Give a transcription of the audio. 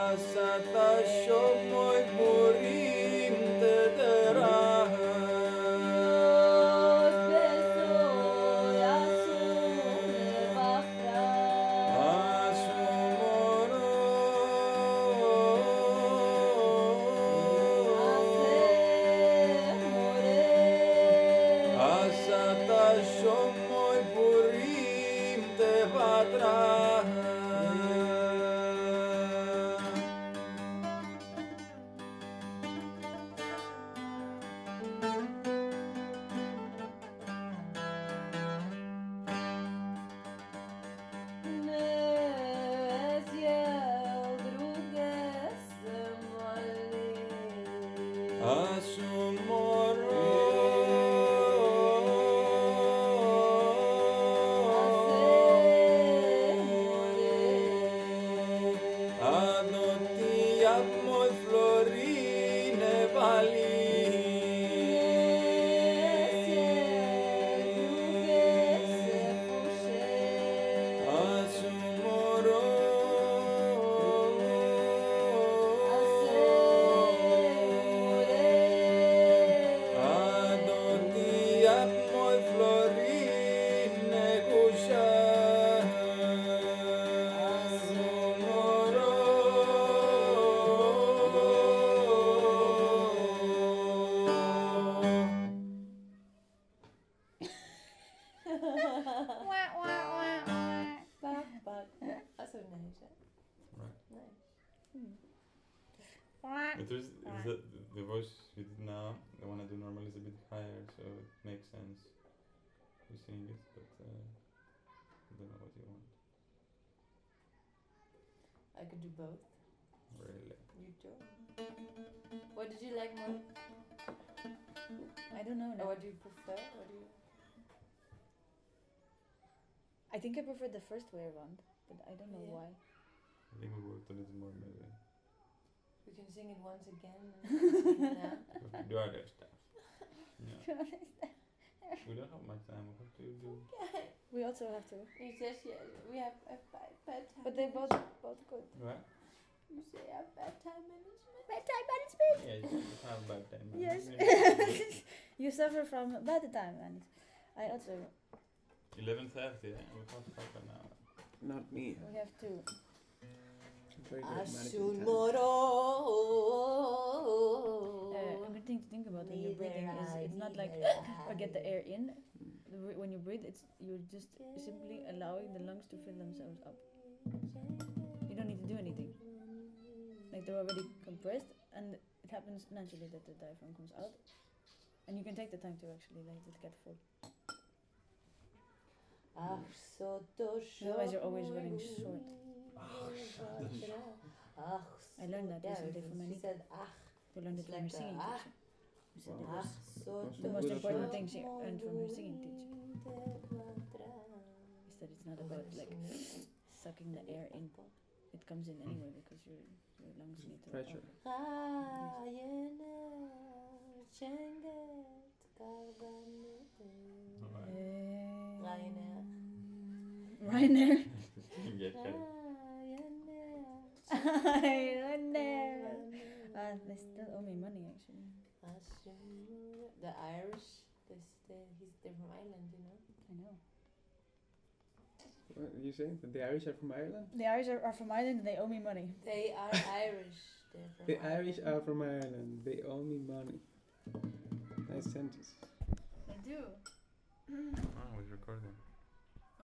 The voice you did now, the one I do normally is a bit higher, so it makes sense you sing it, but I don't know what you want. I could do both. Really? You too. What did you like more? I don't know. Or what do you prefer? What do you? I think I prefer the first way around, but I don't know why. I think we worked a little more maybe. We can sing it once again and sing it now. Do other stuff. Yeah. We don't have much time. What do you do? Okay. We also have to. You said we have bedtime. But they both good. What? You say I have bedtime management. Bedtime management. Yeah, you have bad time. Yes. You suffer from bad time management. I also. 11:30. We can't talk now. Not me. We have to. Very good managing Asun time. moro. A good thing to think about when you're breathing is it's not like or get the air in. When you breathe, you're just simply allowing the lungs to fill themselves up. You don't need to do anything. Like they're already compressed, and it happens naturally that the diaphragm comes out, and you can take the time to actually let it get full. Otherwise, you're always running short. I learned that recently from Anita. We learned it from her singing teacher. She said it was the most important thing she earned from her singing teacher. Is that it's not about like sucking the air in. It comes in anyway because your lungs need to. Pressure. Ryanair. Get that. Ryanair. They still owe me money actually. The Irish, they're from Ireland, you know. I know. What did you say? That the Irish are from Ireland? The Irish are from Ireland and they owe me money. They are Irish. They're from The Ireland. Irish are from Ireland. They owe me money. Nice sentence. They do. Oh, I was recording.